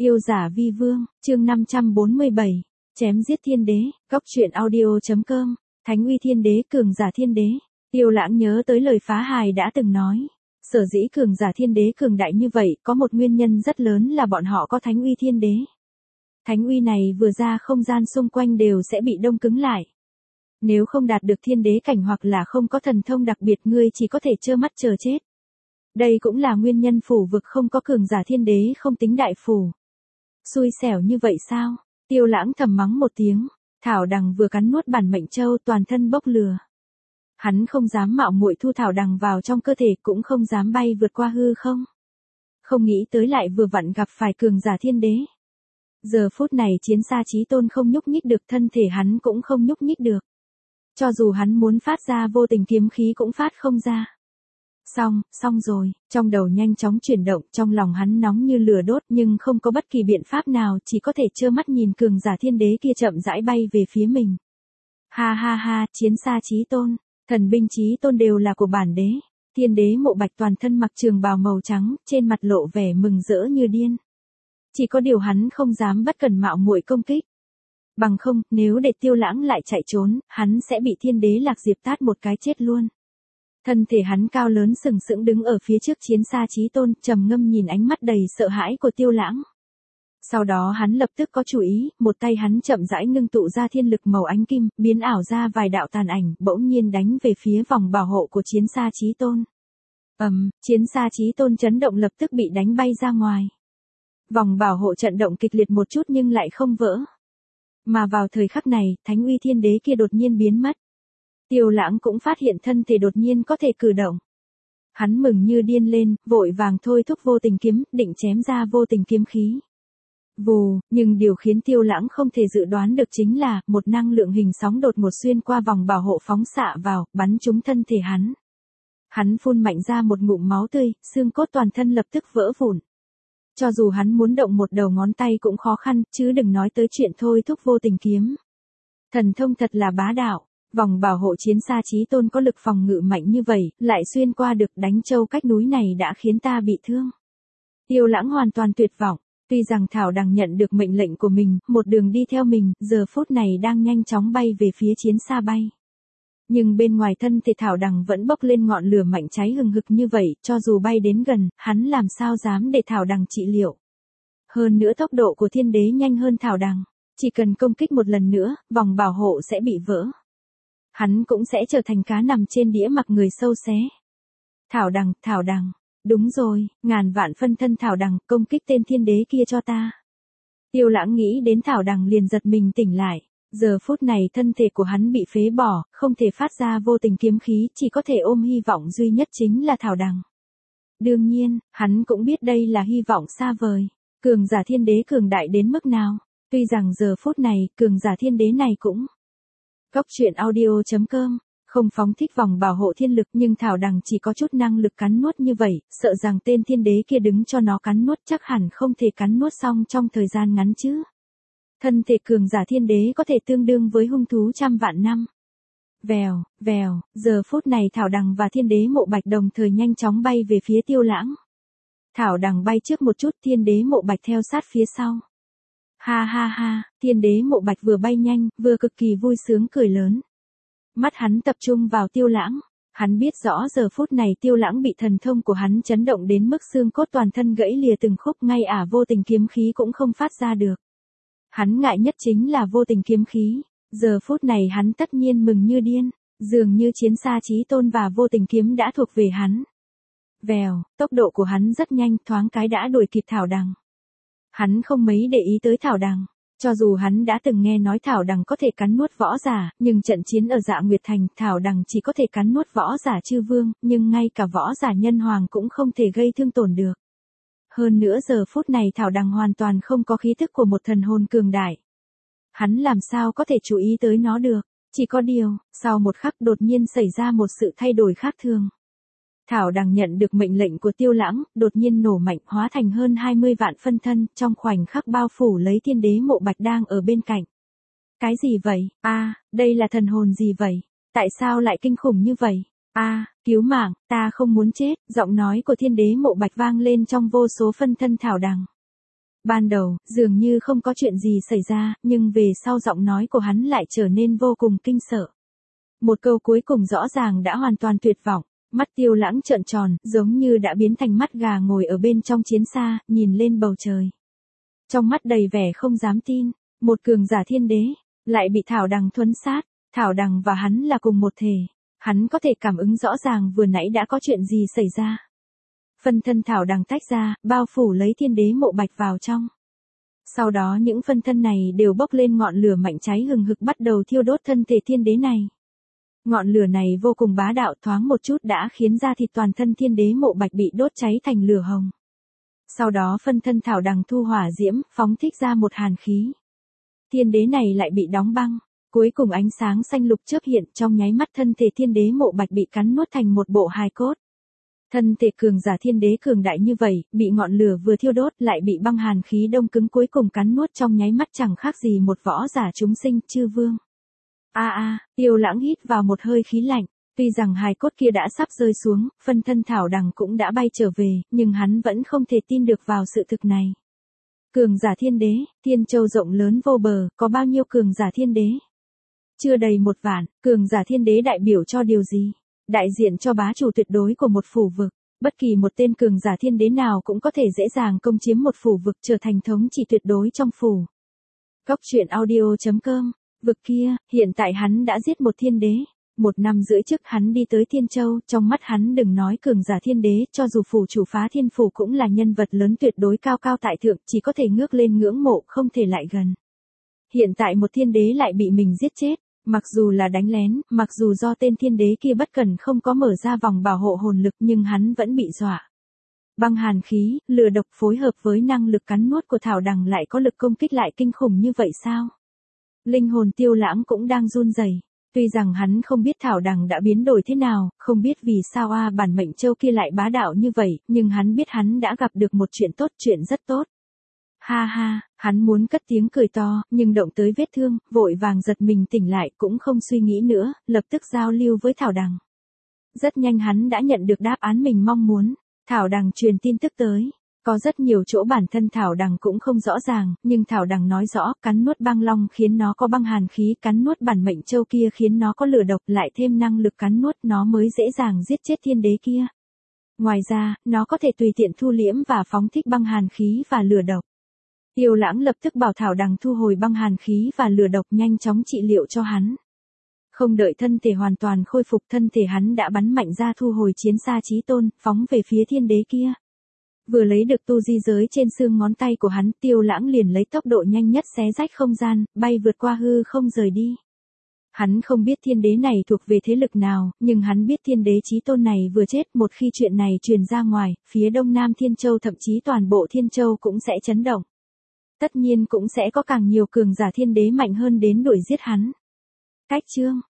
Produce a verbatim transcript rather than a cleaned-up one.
Yêu giả vi vương, chương năm trăm bốn mươi bảy, chém giết thiên đế, góc truyện audio.com, thánh uy thiên đế cường giả thiên đế. Tiêu Lãng nhớ tới lời Phá Hài đã từng nói. Sở dĩ cường giả thiên đế cường đại như vậy, có một nguyên nhân rất lớn là bọn họ có thánh uy thiên đế. Thánh uy này vừa ra không gian xung quanh đều sẽ bị đông cứng lại. Nếu không đạt được thiên đế cảnh hoặc là không có thần thông đặc biệt ngươi chỉ có thể trơ mắt chờ chết. Đây cũng là nguyên nhân phủ vực không có cường giả thiên đế không tính đại phủ. Xui xẻo như vậy sao? Tiêu Lãng thầm mắng một tiếng, Thảo Đằng vừa cắn nuốt bản mệnh châu toàn thân bốc lửa. Hắn không dám mạo muội thu Thảo Đằng vào trong cơ thể cũng không dám bay vượt qua hư không. Không nghĩ tới lại vừa vặn gặp phải cường giả thiên đế. Giờ phút này Chiến Sa Chí Tôn không nhúc nhích được, thân thể hắn cũng không nhúc nhích được. Cho dù hắn muốn phát ra vô tình kiếm khí cũng phát không ra. Xong, xong rồi, trong đầu nhanh chóng chuyển động, trong lòng hắn nóng như lửa đốt nhưng không có bất kỳ biện pháp nào, chỉ có thể trơ mắt nhìn cường giả thiên đế kia chậm rãi bay về phía mình. Ha ha ha, Chiến Sa Chí Tôn, thần binh Chí Tôn đều là của bản đế. Thiên đế Mộ Bạch toàn thân mặc trường bào màu trắng, trên mặt lộ vẻ mừng rỡ như điên. Chỉ có điều hắn không dám bất cần mạo muội công kích. Bằng không, nếu để Tiêu Lãng lại chạy trốn, hắn sẽ bị thiên đế Lạc Diệp tát một cái chết luôn. Thân thể hắn cao lớn sừng sững đứng ở phía trước Chiến Sa Chí Tôn, trầm ngâm nhìn ánh mắt đầy sợ hãi của Tiêu Lãng. Sau đó hắn lập tức có chủ ý, một tay hắn chậm rãi ngưng tụ ra thiên lực màu ánh kim, biến ảo ra vài đạo tàn ảnh, bỗng nhiên đánh về phía vòng bảo hộ của Chiến Sa Chí Tôn. Ầm, um, Chiến Sa Chí Tôn chấn động lập tức bị đánh bay ra ngoài. Vòng bảo hộ trận động kịch liệt một chút nhưng lại không vỡ. Mà vào thời khắc này, thánh uy thiên đế kia đột nhiên biến mất. Tiêu Lãng cũng phát hiện thân thể đột nhiên có thể cử động. Hắn mừng như điên lên, vội vàng thôi thúc vô tình kiếm, định chém ra vô tình kiếm khí. Vù, nhưng điều khiến Tiêu Lãng không thể dự đoán được chính là, một năng lượng hình sóng đột ngột xuyên qua vòng bảo hộ phóng xạ vào, bắn trúng thân thể hắn. Hắn phun mạnh ra một ngụm máu tươi, xương cốt toàn thân lập tức vỡ vụn. Cho dù hắn muốn động một đầu ngón tay cũng khó khăn, chứ đừng nói tới chuyện thôi thúc vô tình kiếm. Thần thông thật là bá đạo. Vòng bảo hộ Chiến Sa Chí Tôn có lực phòng ngự mạnh như vậy, lại xuyên qua được đánh châu cách núi này đã khiến ta bị thương. Tiêu Lãng hoàn toàn tuyệt vọng, tuy rằng Thảo Đằng nhận được mệnh lệnh của mình, một đường đi theo mình, giờ phút này đang nhanh chóng bay về phía Chiến Sa bay. Nhưng bên ngoài thân thể Thảo Đằng vẫn bốc lên ngọn lửa mạnh cháy hừng hực như vậy, cho dù bay đến gần, hắn làm sao dám để Thảo Đằng trị liệu. Hơn nữa tốc độ của thiên đế nhanh hơn Thảo Đằng, chỉ cần công kích một lần nữa, vòng bảo hộ sẽ bị vỡ. Hắn cũng sẽ trở thành cá nằm trên đĩa mặc người sâu xé. Thảo Đằng, Thảo Đằng, đúng rồi, ngàn vạn phân thân Thảo Đằng, công kích tên thiên đế kia cho ta. Tiêu Lãng nghĩ đến Thảo Đằng liền giật mình tỉnh lại, giờ phút này thân thể của hắn bị phế bỏ, không thể phát ra vô tình kiếm khí, chỉ có thể ôm hy vọng duy nhất chính là Thảo Đằng. Đương nhiên, hắn cũng biết đây là hy vọng xa vời, cường giả thiên đế cường đại đến mức nào, tuy rằng giờ phút này, cường giả thiên đế này cũng góc truyện audio.com, không phóng thích vòng bảo hộ thiên lực nhưng Thảo Đằng chỉ có chút năng lực cắn nuốt như vậy, sợ rằng tên thiên đế kia đứng cho nó cắn nuốt chắc hẳn không thể cắn nuốt xong trong thời gian ngắn chứ. Thân thể cường giả thiên đế có thể tương đương với hung thú trăm vạn năm. Vèo, vèo, giờ phút này Thảo Đằng và thiên đế Mộ Bạch đồng thời nhanh chóng bay về phía Tiêu Lãng. Thảo Đằng bay trước một chút, thiên đế Mộ Bạch theo sát phía sau. Ha ha ha, thiên đế Mộ Bạch vừa bay nhanh, vừa cực kỳ vui sướng cười lớn. Mắt hắn tập trung vào Tiêu Lãng, hắn biết rõ giờ phút này Tiêu Lãng bị thần thông của hắn chấn động đến mức xương cốt toàn thân gãy lìa từng khúc, ngay ả vô tình kiếm khí cũng không phát ra được. Hắn ngại nhất chính là vô tình kiếm khí, giờ phút này hắn tất nhiên mừng như điên, dường như Chiến Sa Chí Tôn và vô tình kiếm đã thuộc về hắn. Vèo, tốc độ của hắn rất nhanh, thoáng cái đã đuổi kịp Thảo Đằng. Hắn không mấy để ý tới Thảo Đằng, cho dù hắn đã từng nghe nói Thảo Đằng có thể cắn nuốt võ giả, nhưng trận chiến ở Dạ Nguyệt Thành, Thảo Đằng chỉ có thể cắn nuốt võ giả chư vương, nhưng ngay cả võ giả nhân hoàng cũng không thể gây thương tổn được. Hơn nữa giờ phút này Thảo Đằng hoàn toàn không có khí thức của một thần hồn cường đại. Hắn làm sao có thể chú ý tới nó được, chỉ có điều, sau một khắc đột nhiên xảy ra một sự thay đổi khác thường. Thảo Đằng nhận được mệnh lệnh của Tiêu Lãng, đột nhiên nổ mạnh hóa thành hơn hai mươi vạn phân thân, trong khoảnh khắc bao phủ lấy thiên đế Mộ Bạch đang ở bên cạnh. Cái gì vậy? A, à, đây là thần hồn gì vậy? Tại sao lại kinh khủng như vậy? A, à, cứu mạng, ta không muốn chết, giọng nói của thiên đế Mộ Bạch vang lên trong vô số phân thân Thảo Đằng. Ban đầu, dường như không có chuyện gì xảy ra, nhưng về sau giọng nói của hắn lại trở nên vô cùng kinh sợ. Một câu cuối cùng rõ ràng đã hoàn toàn tuyệt vọng, mắt Tiêu Lãng trợn tròn, giống như đã biến thành mắt gà ngồi ở bên trong chiến xa, nhìn lên bầu trời. Trong mắt đầy vẻ không dám tin, một cường giả thiên đế, lại bị Thảo Đằng thuấn sát, Thảo Đằng và hắn là cùng một thể, hắn có thể cảm ứng rõ ràng vừa nãy đã có chuyện gì xảy ra. Phân thân Thảo Đằng tách ra, bao phủ lấy thiên đế mộ bạch vào trong. Sau đó những phân thân này đều bốc lên ngọn lửa mạnh cháy hừng hực bắt đầu thiêu đốt thân thể thiên đế này. Ngọn lửa này vô cùng bá đạo, thoáng một chút đã khiến da thịt toàn thân thiên đế mộ bạch bị đốt cháy thành lửa hồng. Sau đó phân thân Thảo Đằng thu hỏa diễm, phóng thích ra một hàn khí. Thiên đế này lại bị đóng băng, cuối cùng ánh sáng xanh lục chớp hiện, trong nháy mắt thân thể thiên đế mộ bạch bị cắn nuốt thành một bộ hài cốt. Thân thể cường giả thiên đế cường đại như vậy, bị ngọn lửa vừa thiêu đốt lại bị băng hàn khí đông cứng cuối cùng cắn nuốt trong nháy mắt chẳng khác gì một võ giả chúng sinh chư vương. A a, Tiêu Lãng hít vào một hơi khí lạnh, tuy rằng hài cốt kia đã sắp rơi xuống, phân thân Thảo Đằng cũng đã bay trở về, nhưng hắn vẫn không thể tin được vào sự thực này. Cường giả thiên đế, Thiên Châu rộng lớn vô bờ, có bao nhiêu cường giả thiên đế? Chưa đầy một vạn, cường giả thiên đế đại biểu cho điều gì? Đại diện cho bá chủ tuyệt đối của một phủ vực, bất kỳ một tên cường giả thiên đế nào cũng có thể dễ dàng công chiếm một phủ vực trở thành thống trị tuyệt đối trong phủ. Cốc truyện audio chấm com. Vực kia, hiện tại hắn đã giết một thiên đế. Một năm rưỡi trước hắn đi tới Thiên Châu, trong mắt hắn đừng nói cường giả thiên đế, cho dù phủ chủ phá thiên phủ cũng là nhân vật lớn tuyệt đối cao cao tại thượng, chỉ có thể ngước lên ngưỡng mộ, không thể lại gần. Hiện tại một thiên đế lại bị mình giết chết, mặc dù là đánh lén, mặc dù do tên thiên đế kia bất cần không có mở ra vòng bảo hộ hồn lực nhưng hắn vẫn bị dọa. Băng hàn khí, lửa độc phối hợp với năng lực cắn nuốt của Thảo Đằng lại có lực công kích lại kinh khủng như vậy sao? Linh hồn Tiêu Lãng cũng đang run rẩy. Tuy rằng hắn không biết Thảo Đằng đã biến đổi thế nào, không biết vì sao a bản mệnh châu kia lại bá đạo như vậy, nhưng hắn biết hắn đã gặp được một chuyện tốt, chuyện rất tốt. Ha ha, hắn muốn cất tiếng cười to, nhưng động tới vết thương, vội vàng giật mình tỉnh lại cũng không suy nghĩ nữa, lập tức giao lưu với Thảo Đằng. Rất nhanh hắn đã nhận được đáp án mình mong muốn, Thảo Đằng truyền tin tức tới. Có rất nhiều chỗ bản thân Thảo Đằng cũng không rõ ràng, nhưng Thảo Đằng nói rõ, cắn nuốt băng long khiến nó có băng hàn khí, cắn nuốt bản mệnh châu kia khiến nó có lửa độc, lại thêm năng lực cắn nuốt nó mới dễ dàng giết chết thiên đế kia. Ngoài ra, nó có thể tùy tiện thu liễm và phóng thích băng hàn khí và lửa độc. Tiêu Lãng lập tức bảo Thảo Đằng thu hồi băng hàn khí và lửa độc, nhanh chóng trị liệu cho hắn. Không đợi thân thể hoàn toàn khôi phục, thân thể hắn đã bắn mạnh ra thu hồi chiến xa chí tôn, phóng về phía thiên đế kia. Vừa lấy được tu di giới trên xương ngón tay của hắn, Tiêu Lãng liền lấy tốc độ nhanh nhất xé rách không gian, bay vượt qua hư không rời đi. Hắn không biết thiên đế này thuộc về thế lực nào, nhưng hắn biết thiên đế chí tôn này vừa chết, một khi chuyện này truyền ra ngoài, phía đông nam Thiên Châu thậm chí toàn bộ Thiên Châu cũng sẽ chấn động. Tất nhiên cũng sẽ có càng nhiều cường giả thiên đế mạnh hơn đến đuổi giết hắn. Cách chương